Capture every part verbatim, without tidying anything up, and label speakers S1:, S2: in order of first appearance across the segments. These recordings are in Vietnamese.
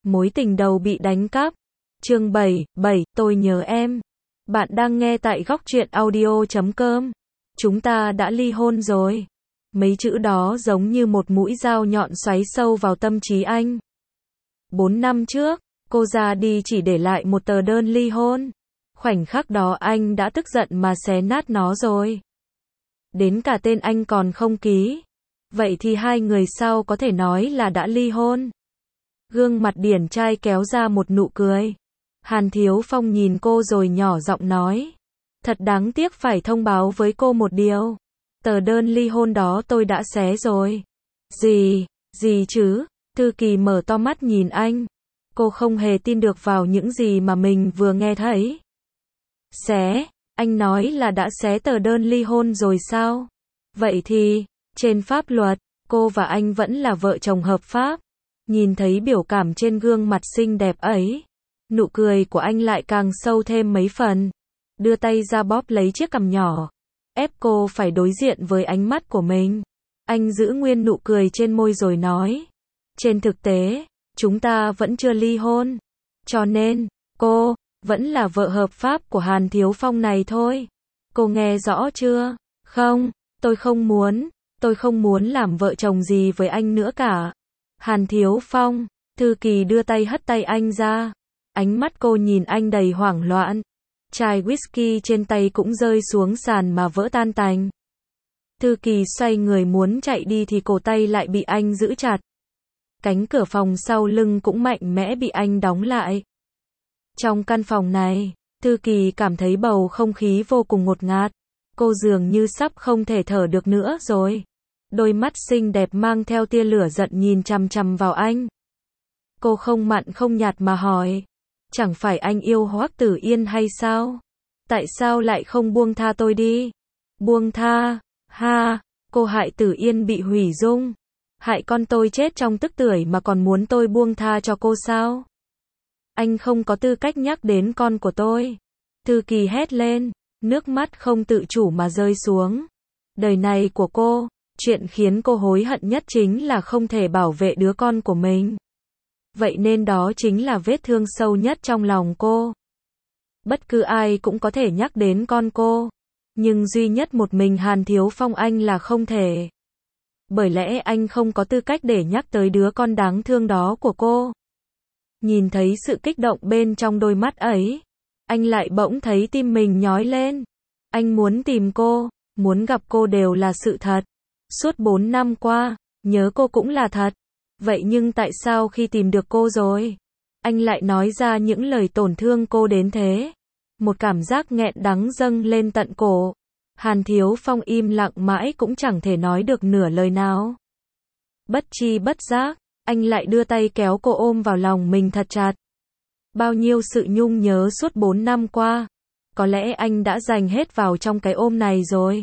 S1: Mối tình đầu bị đánh cắp. Chương bảy, bảy, tôi nhớ em. Bạn đang nghe tại góc truyện audio chấm com. Chúng ta đã ly hôn rồi. Mấy chữ đó giống như một mũi dao nhọn xoáy sâu vào tâm trí anh. Bốn năm trước, cô ra đi chỉ để lại một tờ đơn ly hôn. Khoảnh khắc đó anh đã tức giận mà xé nát nó rồi. Đến cả tên anh còn không ký. Vậy thì hai người sau có thể nói là đã ly hôn. Gương mặt điển trai kéo ra một nụ cười. Hàn Thiếu Phong nhìn cô rồi nhỏ giọng nói. Thật đáng tiếc phải thông báo với cô một điều. Tờ đơn ly hôn đó tôi đã xé rồi. Gì, gì chứ? Thư Kỳ mở to mắt nhìn anh. Cô không hề tin được vào những gì mà mình vừa nghe thấy. Xé, anh nói là đã xé tờ đơn ly hôn rồi sao? Vậy thì, trên pháp luật, cô và anh vẫn là vợ chồng hợp pháp. Nhìn thấy biểu cảm trên gương mặt xinh đẹp ấy, nụ cười của anh lại càng sâu thêm mấy phần. Đưa tay ra bóp lấy chiếc cằm nhỏ, ép cô phải đối diện với ánh mắt của mình. Anh giữ nguyên nụ cười trên môi rồi nói. Trên thực tế, chúng ta vẫn chưa ly hôn. Cho nên, cô vẫn là vợ hợp pháp của Hàn Thiếu Phong này thôi. Cô nghe rõ chưa? Không, tôi không muốn, tôi không muốn làm vợ chồng gì với anh nữa cả. Hàn Thiếu Phong, Thư Kỳ đưa tay hất tay anh ra. Ánh mắt cô nhìn anh đầy hoảng loạn. Chai whisky trên tay cũng rơi xuống sàn mà vỡ tan tành. Thư Kỳ xoay người muốn chạy đi thì cổ tay lại bị anh giữ chặt. Cánh cửa phòng sau lưng cũng mạnh mẽ bị anh đóng lại. Trong căn phòng này, Thư Kỳ cảm thấy bầu không khí vô cùng ngột ngạt. Cô dường như sắp không thể thở được nữa rồi. Đôi mắt xinh đẹp mang theo tia lửa giận nhìn chằm chằm vào anh. Cô không mặn không nhạt mà hỏi. Chẳng phải anh yêu Hoắc Tử Yên hay sao? Tại sao lại không buông tha tôi đi? Buông tha? Ha, cô hại Tử Yên bị hủy dung. Hại con tôi chết trong tức tưởi mà còn muốn tôi buông tha cho cô sao? Anh không có tư cách nhắc đến con của tôi. Thư Kỳ hét lên, nước mắt không tự chủ mà rơi xuống. Đời này của cô, chuyện khiến cô hối hận nhất chính là không thể bảo vệ đứa con của mình. Vậy nên đó chính là vết thương sâu nhất trong lòng cô. Bất cứ ai cũng có thể nhắc đến con cô, nhưng duy nhất một mình Hàn Thiếu Phong anh là không thể. Bởi lẽ anh không có tư cách để nhắc tới đứa con đáng thương đó của cô. Nhìn thấy sự kích động bên trong đôi mắt ấy, anh lại bỗng thấy tim mình nhói lên. Anh muốn tìm cô, muốn gặp cô đều là sự thật. Suốt bốn năm qua, nhớ cô cũng là thật. Vậy nhưng tại sao khi tìm được cô rồi, anh lại nói ra những lời tổn thương cô đến thế? Một cảm giác nghẹn đắng dâng lên tận cổ. Hàn Thiếu Phong im lặng mãi cũng chẳng thể nói được nửa lời nào. Bất chi bất giác, anh lại đưa tay kéo cô ôm vào lòng mình thật chặt. Bao nhiêu sự nhung nhớ suốt bốn năm qua, có lẽ anh đã dành hết vào trong cái ôm này rồi.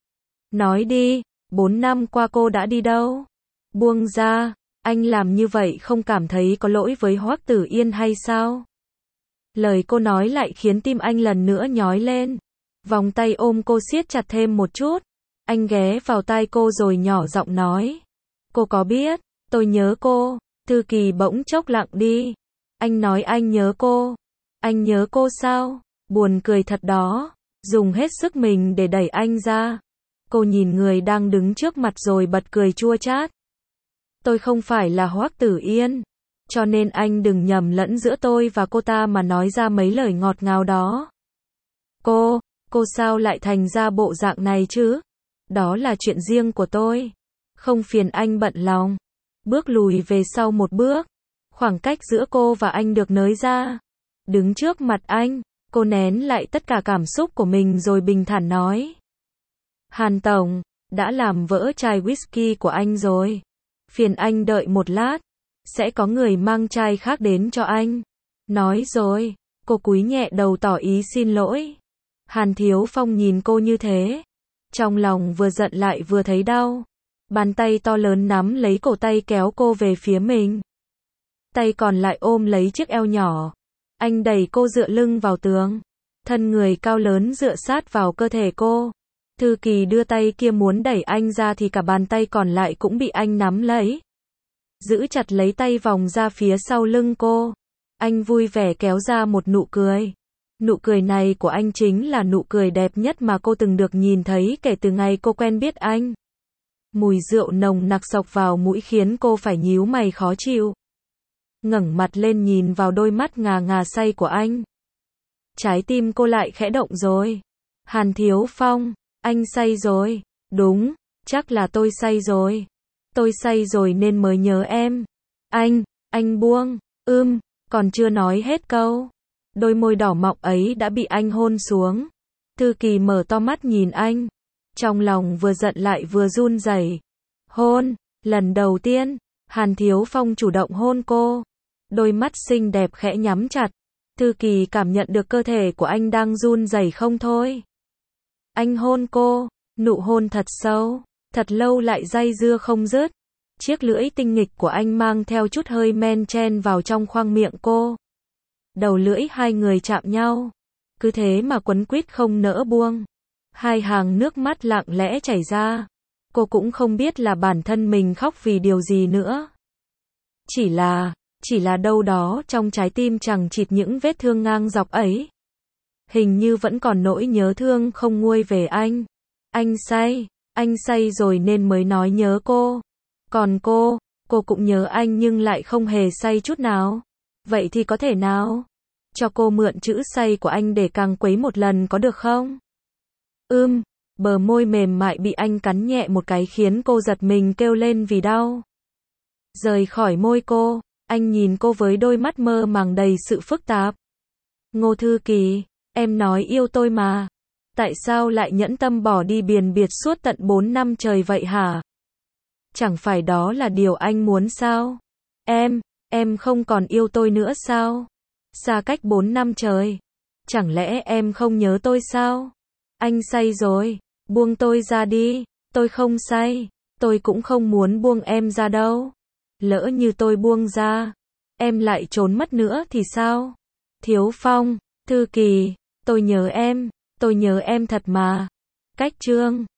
S1: Nói đi, bốn năm qua cô đã đi đâu? Buông ra, anh làm như vậy không cảm thấy có lỗi với Hoắc Tử Yên hay sao? Lời cô nói lại khiến tim anh lần nữa nhói lên. Vòng tay ôm cô siết chặt thêm một chút. Anh ghé vào tai cô rồi nhỏ giọng nói. Cô có biết, tôi nhớ cô. Thư Kỳ bỗng chốc lặng đi. Anh nói anh nhớ cô. Anh nhớ cô sao? Buồn cười thật đó. Dùng hết sức mình để đẩy anh ra. Cô nhìn người đang đứng trước mặt rồi bật cười chua chát. Tôi không phải là Hoắc Tử Yên. Cho nên anh đừng nhầm lẫn giữa tôi và cô ta mà nói ra mấy lời ngọt ngào đó. Cô, cô sao lại thành ra bộ dạng này chứ? Đó là chuyện riêng của tôi. Không phiền anh bận lòng. Bước lùi về sau một bước. Khoảng cách giữa cô và anh được nới ra. Đứng trước mặt anh, cô nén lại tất cả cảm xúc của mình rồi bình thản nói. Hàn Tổng, đã làm vỡ chai whisky của anh rồi. Phiền anh đợi một lát. Sẽ có người mang chai khác đến cho anh. Nói rồi, cô cúi nhẹ đầu tỏ ý xin lỗi. Hàn Thiếu Phong nhìn cô như thế. Trong lòng vừa giận lại vừa thấy đau. Bàn tay to lớn nắm lấy cổ tay kéo cô về phía mình. Tay còn lại ôm lấy chiếc eo nhỏ. Anh đẩy cô dựa lưng vào tường. Thân người cao lớn dựa sát vào cơ thể cô. Thư Kỳ đưa tay kia muốn đẩy anh ra thì cả bàn tay còn lại cũng bị anh nắm lấy. giữ chặt lấy tay vòng ra phía sau lưng cô. Anh vui vẻ kéo ra một nụ cười. Nụ cười này của anh chính là nụ cười đẹp nhất mà cô từng được nhìn thấy kể từ ngày cô quen biết anh. Mùi rượu nồng nặc xộc vào mũi khiến cô phải nhíu mày khó chịu. Ngẩng mặt lên nhìn vào đôi mắt ngà ngà say của anh. Trái tim cô lại khẽ động rồi. Hàn Thiếu Phong, anh say rồi. Đúng, chắc là tôi say rồi. Tôi say rồi nên mới nhớ em. Anh, anh buông, ưm, còn chưa nói hết câu. Đôi môi đỏ mọng ấy đã bị anh hôn xuống. Thư Kỳ mở to mắt nhìn anh. Trong lòng vừa giận lại vừa run rẩy. Hôn, lần đầu tiên, Hàn Thiếu Phong chủ động hôn cô. Đôi mắt xinh đẹp khẽ nhắm chặt. Thư Kỳ cảm nhận được cơ thể của anh đang run rẩy không thôi. Anh hôn cô, nụ hôn thật sâu, thật lâu lại day dưa không dứt. Chiếc lưỡi tinh nghịch của anh mang theo chút hơi men chen vào trong khoang miệng cô. Đầu lưỡi hai người chạm nhau. Cứ thế mà quấn quýt không nỡ buông. Hai hàng nước mắt lặng lẽ chảy ra. Cô cũng không biết là bản thân mình khóc vì điều gì nữa. Chỉ là, chỉ là đâu đó trong trái tim chằng chịt những vết thương ngang dọc ấy. Hình như vẫn còn nỗi nhớ thương không nguôi về anh. Anh say, anh say rồi nên mới nói nhớ cô. Còn cô, cô cũng nhớ anh nhưng lại không hề say chút nào. Vậy thì có thể nào? Cho cô mượn chữ say của anh để càng quấy một lần có được không? Ưm, bờ môi mềm mại bị anh cắn nhẹ một cái khiến cô giật mình kêu lên vì đau. Rời khỏi môi cô, anh nhìn cô với đôi mắt mơ màng đầy sự phức tạp. Ngô Thư Kỳ, em nói yêu tôi mà. Tại sao lại nhẫn tâm bỏ đi biền biệt suốt tận bốn năm trời vậy hả? Chẳng phải đó là điều anh muốn sao? Em, em không còn yêu tôi nữa sao? Xa cách bốn năm trời. Chẳng lẽ em không nhớ tôi sao? Anh say rồi, buông tôi ra đi. Tôi không say, tôi cũng không muốn buông em ra đâu. Lỡ như tôi buông ra, em lại trốn mất nữa thì sao? Thiếu Phong, Thư Kỳ, tôi nhớ em, tôi nhớ em thật mà. Cách chương